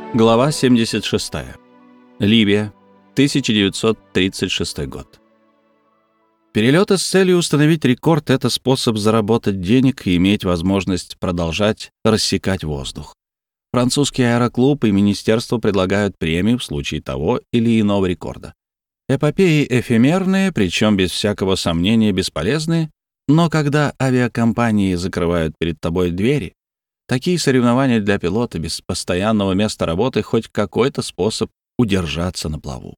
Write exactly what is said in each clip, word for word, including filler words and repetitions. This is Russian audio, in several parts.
Глава семьдесят шесть. Ливия, тысяча девятьсот тридцать шестой год. Перелеты с целью установить рекорд — это способ заработать денег и иметь возможность продолжать рассекать воздух. Французский аэроклуб и министерство предлагают премию в случае того или иного рекорда. Эпопеи эфемерные, причем без всякого сомнения бесполезные, но когда авиакомпании закрывают перед тобой двери, такие соревнования для пилота без постоянного места работы — хоть какой-то способ удержаться на плаву.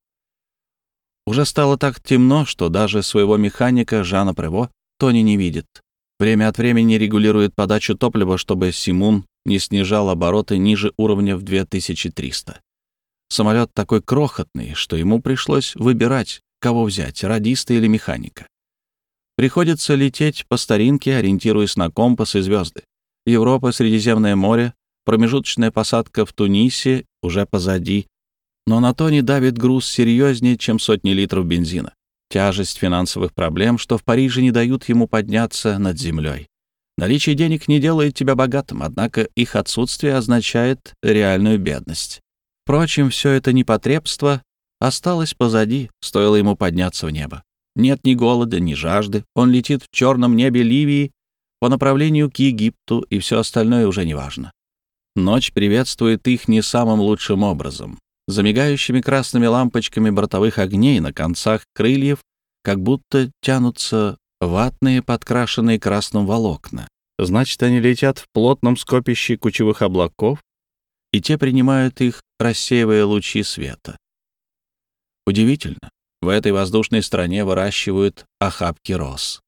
Уже стало так темно, что даже своего механика Жана Прево Тони не видит. Время от времени регулирует подачу топлива, чтобы Симун не снижал обороты ниже уровня в две тысячи триста. Самолет такой крохотный, что ему пришлось выбирать, кого взять — радиста или механика. Приходится лететь по старинке, ориентируясь на компас и звезды. Европа, Средиземное море, промежуточная посадка в Тунисе уже позади. Но на Тони давит груз серьезнее, чем сотни литров бензина. Тяжесть финансовых проблем, что в Париже не дают ему подняться над землей. Наличие денег не делает тебя богатым, однако их отсутствие означает реальную бедность. Впрочем, все это непотребство осталось позади, стоило ему подняться в небо. Нет ни голода, ни жажды. Он летит в черном небе Ливии по направлению к Египту, и все остальное уже не важно. Ночь приветствует их не самым лучшим образом. За мигающими красными лампочками бортовых огней на концах крыльев как будто тянутся ватные, подкрашенные красным волокна. Значит, они летят в плотном скопище кучевых облаков, и те принимают их, рассеивая лучи света. Удивительно, в этой воздушной стране выращивают охапки роз.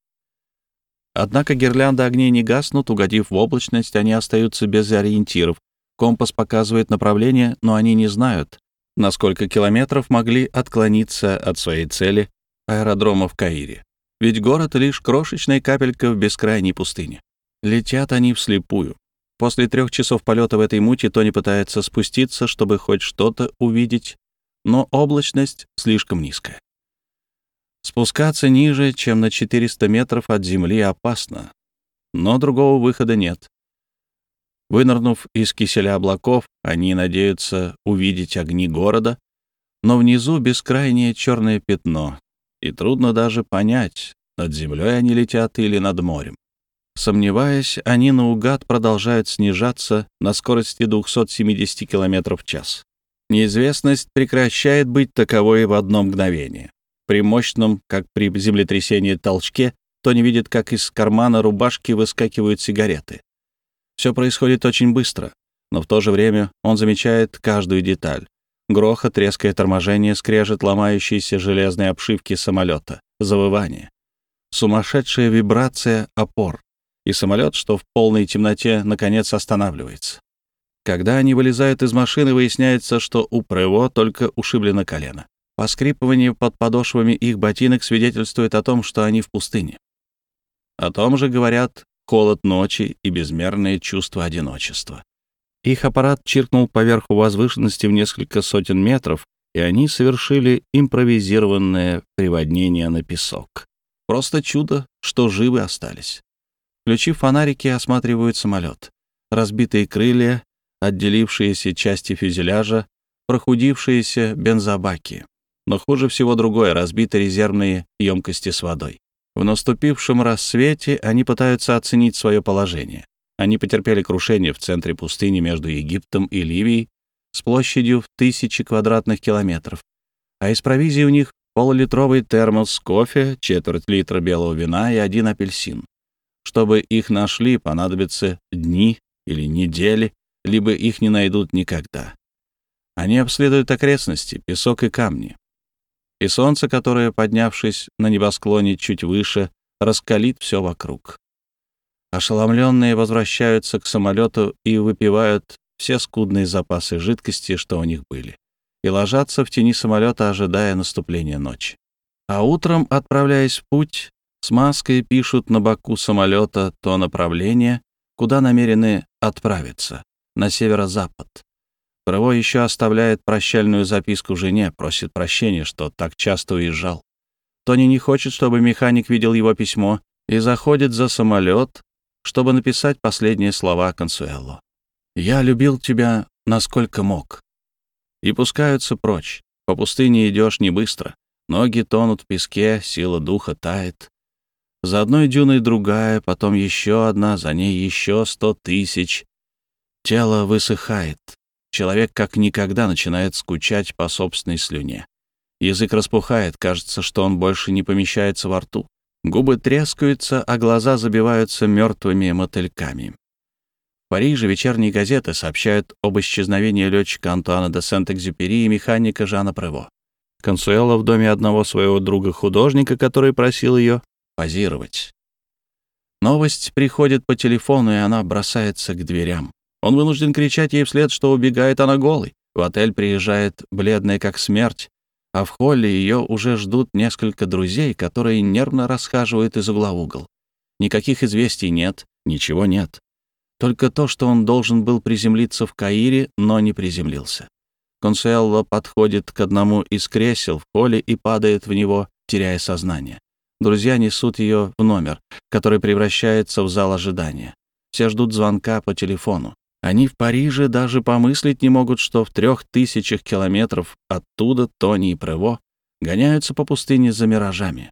Однако гирлянды огней не гаснут, угодив в облачность, они остаются без ориентиров. Компас показывает направление, но они не знают, на сколько километров могли отклониться от своей цели аэродрома в Каире. Ведь город — лишь крошечная капелька в бескрайней пустыне. Летят они вслепую. После трех часов полета в этой муте Тони пытается спуститься, чтобы хоть что-то увидеть, но облачность слишком низкая. Спускаться ниже, чем на четыреста метров от земли, опасно, но другого выхода нет. Вынырнув из киселя облаков, они надеются увидеть огни города, но внизу бескрайнее черное пятно, и трудно даже понять, над землей они летят или над морем. Сомневаясь, они наугад продолжают снижаться на скорости двести семьдесят километров в час. Неизвестность прекращает быть таковой в одно мгновение. При мощном, как при землетрясении, толчке Тони видит, как из кармана рубашки выскакивают сигареты. Все происходит очень быстро, но в то же время он замечает каждую деталь. Грохот, резкое торможение, скрежет ломающейся железной обшивки самолета, завывание. Сумасшедшая вибрация опор. И самолет, что в полной темноте, наконец останавливается. Когда они вылезают из машины, выясняется, что у Прево только ушиблено колено. Поскрипывание под подошвами их ботинок свидетельствует о том, что они в пустыне. О том же говорят холод ночи и безмерное чувство одиночества. Их аппарат чиркнул поверху возвышенности в несколько сотен метров, и они совершили импровизированное приводнение на песок. Просто чудо, что живы остались. Включив фонарики, осматривают самолет. Разбитые крылья, отделившиеся части фюзеляжа, прохудившиеся бензобаки. Но хуже всего другое — разбиты резервные емкости с водой. В наступившем рассвете они пытаются оценить свое положение. Они потерпели крушение в центре пустыни между Египтом и Ливией с площадью в тысячи квадратных километров, а из провизии у них полулитровый термос кофе, четверть литра белого вина и один апельсин. Чтобы их нашли, понадобятся дни или недели, либо их не найдут никогда. Они обследуют окрестности, песок и камни. И солнце, которое, поднявшись на небосклоне чуть выше, раскалит все вокруг. Ошеломленные возвращаются к самолету и выпивают все скудные запасы жидкости, что у них были, и ложатся в тени самолета, ожидая наступления ночи. А утром, отправляясь в путь, с маской пишут на боку самолета то направление, куда намерены отправиться, на северо-запад. Прево еще оставляет прощальную записку жене, просит прощения, что так часто уезжал. Тони не хочет, чтобы механик видел его письмо, и заходит за самолет, чтобы написать последние слова Консуэло. «Я любил тебя, насколько мог. и пускаются прочь. По пустыне идешь не быстро. Ноги тонут в песке, сила духа тает. За одной дюной другая, потом еще одна, за ней еще сто тысяч. Тело высыхает. Человек как никогда начинает скучать по собственной слюне. Язык распухает, кажется, что он больше не помещается во рту. Губы трескаются, а глаза забиваются мертвыми мотыльками. В Париже вечерние газеты сообщают об исчезновении летчика Антуана де Сент-Экзюпери и механика Жана Прево. Консуэла в доме одного своего друга-художника, который просил ее позировать. Новость приходит по телефону, и она бросается к дверям. Он вынужден кричать ей вслед, что убегает она голой. В отель приезжает бледная как смерть, а в холле ее уже ждут несколько друзей, которые нервно расхаживают из угла в угол. Никаких известий нет, ничего нет. Только то, что он должен был приземлиться в Каире, но не приземлился. Консуэлла подходит к одному из кресел в холле и падает в него, теряя сознание. Друзья несут ее в номер, который превращается в зал ожидания. Все ждут звонка по телефону. Они в Париже даже помыслить не могут, что в трех тысячах километров оттуда Тони и Прево гоняются по пустыне за миражами.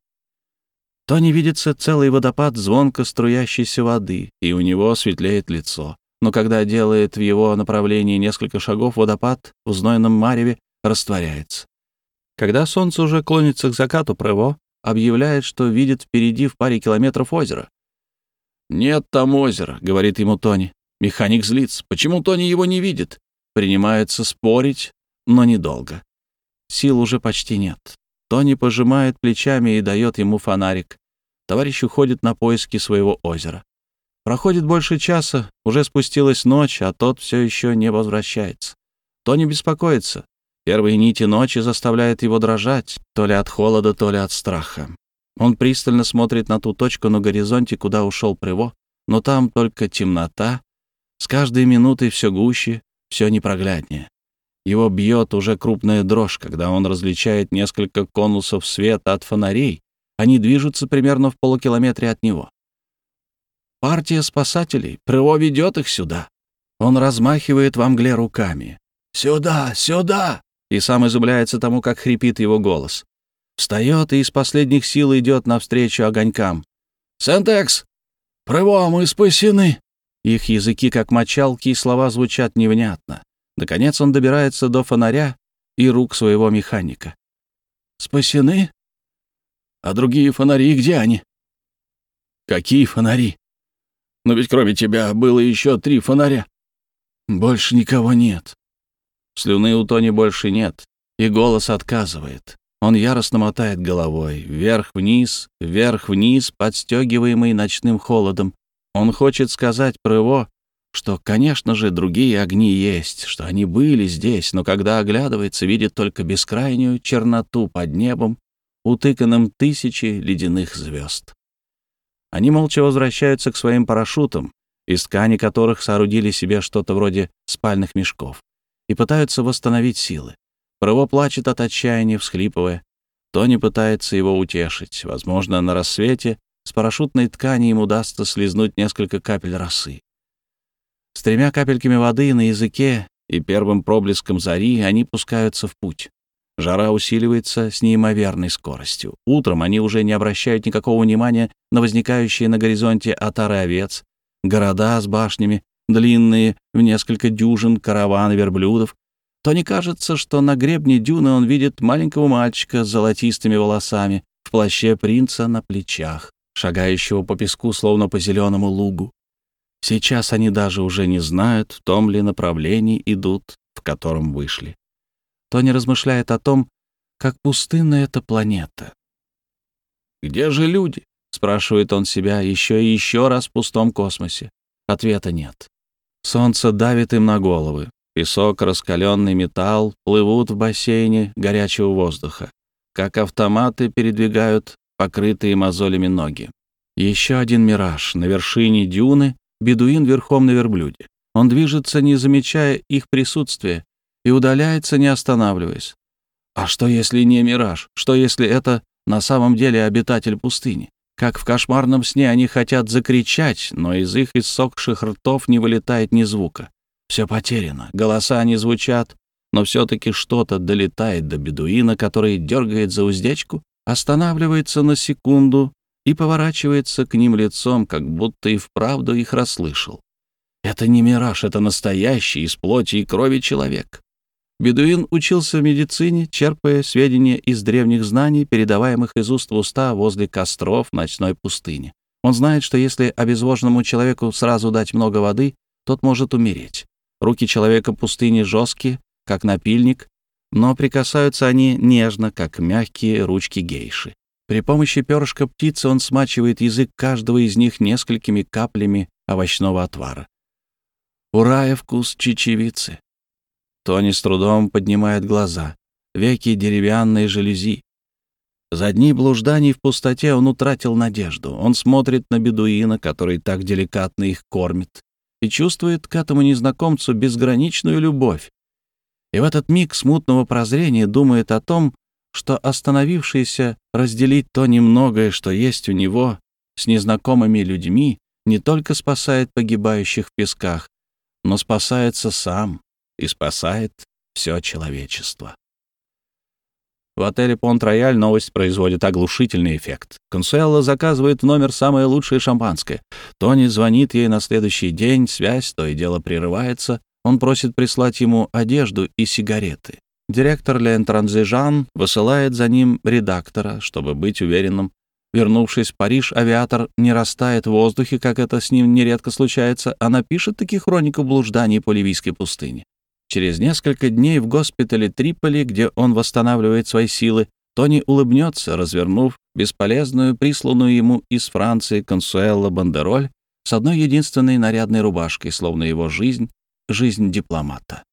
Тони видится целый водопад звонко струящейся воды, и у него светлеет лицо. Но когда делает в его направлении несколько шагов, водопад в знойном мареве растворяется. Когда солнце уже клонится к закату, Прево объявляет, что видит впереди в паре километров озеро. «Нет там озера», — говорит ему Тони. Механик злится. Почему Тони его не видит? Принимается спорить, но недолго. Сил уже почти нет. Тони пожимает плечами и дает ему фонарик. Товарищ уходит на поиски своего озера. Проходит больше часа, уже спустилась ночь, а тот все еще не возвращается. Тони беспокоится. Первые нити ночи заставляют его дрожать, то ли от холода, то ли от страха. Он пристально смотрит на ту точку на горизонте, куда ушел Прево, но там только темнота. С каждой минутой все гуще, все непрогляднее. Его бьет уже крупная дрожь, когда он различает несколько конусов света от фонарей. Они движутся примерно в полукилометре от него. Партия спасателей. Прево ведет их сюда. Он размахивает во мгле руками. «Сюда! Сюда!» И сам изумляется тому, как хрипит его голос. Встает и из последних сил идет навстречу огонькам. «Сент-Экс! Прево, мы спасены!» Их языки, как мочалки, и слова звучат невнятно. Наконец он добирается до фонаря и рук своего механика. «Спасены? А другие фонари где они?» «Какие фонари? Но ведь кроме тебя было еще три фонаря». «Больше никого нет». Слюны у Тони больше нет, и голос отказывает. Он яростно мотает головой, вверх-вниз, вверх-вниз, подстегиваемый ночным холодом. Он хочет сказать Прево, что, конечно же, другие огни есть, что они были здесь, но когда оглядывается, видит только бескрайнюю черноту под небом, утыканным тысячи ледяных звезд. Они молча возвращаются к своим парашютам, из ткани которых соорудили себе что-то вроде спальных мешков, и пытаются восстановить силы. Прево плачет от отчаяния, всхлипывая. Тони пытается его утешить. Возможно, на рассвете с парашютной ткани им удастся слизнуть несколько капель росы. С тремя капельками воды на языке и первым проблеском зари они пускаются в путь. Жара усиливается с неимоверной скоростью. Утром они уже не обращают никакого внимания на возникающие на горизонте отары овец, города с башнями, длинные в несколько дюжин караваны верблюдов. Тони кажется, что на гребне дюны он видит маленького мальчика с золотистыми волосами в плаще принца на плечах, шагающего по песку, словно по зеленому лугу. Сейчас они даже уже не знают, в том ли направлении идут, в котором вышли. Тони размышляет о том, как пустынна эта планета. «Где же люди?» — спрашивает он себя еще и еще раз в пустом космосе. Ответа нет. Солнце давит им на головы. Песок, раскаленный металл плывут в бассейне горячего воздуха. Как автоматы передвигают покрытые мозолями ноги. Еще один мираж. На вершине дюны бедуин верхом на верблюде. Он движется, не замечая их присутствия, и удаляется, не останавливаясь. А что, если не мираж? Что, если это на самом деле обитатель пустыни? Как в кошмарном сне они хотят закричать, но из их иссохших ртов не вылетает ни звука. Все потеряно. Голоса не звучат, но все-таки что-то долетает до бедуина, который дергает за уздечку, останавливается на секунду и поворачивается к ним лицом, как будто и вправду их расслышал. Это не мираж, это настоящий, из плоти и крови человек. Бедуин учился в медицине, черпая сведения из древних знаний, передаваемых из уст в уста возле костров ночной пустыни. Он знает, что если обезвоженному человеку сразу дать много воды, тот может умереть. Руки человека пустыни жесткие, как напильник, но прикасаются они нежно, как мягкие ручки гейши. При помощи перышка птицы он смачивает язык каждого из них несколькими каплями овощного отвара. У рая вкус чечевицы. Тони с трудом поднимает глаза. Веки деревянные жалюзи. За дни блужданий в пустоте он утратил надежду. Он смотрит на бедуина, который так деликатно их кормит, и чувствует к этому незнакомцу безграничную любовь. И в этот миг смутного прозрения думает о том, что остановившийся разделить то немногое, что есть у него, с незнакомыми людьми, не только спасает погибающих в песках, но спасается сам и спасает все человечество. В отеле «Понт-Рояль» новость производит оглушительный эффект. Консуэла заказывает в номер самое лучшее шампанское. Тони звонит ей на следующий день, связь то и дело прерывается. Он просит прислать ему одежду и сигареты. Директор Лен Транзижан высылает за ним редактора, чтобы быть уверенным. Вернувшись в Париж, авиатор не растает в воздухе, как это с ним нередко случается, а напишет таки хронику блужданий по ливийской пустыне. Через несколько дней в госпитале Триполи, где он восстанавливает свои силы, Тони улыбнется, развернув бесполезную, присланную ему из Франции Консуэло бандероль с одной единственной нарядной рубашкой, словно его жизнь — жизнь дипломата.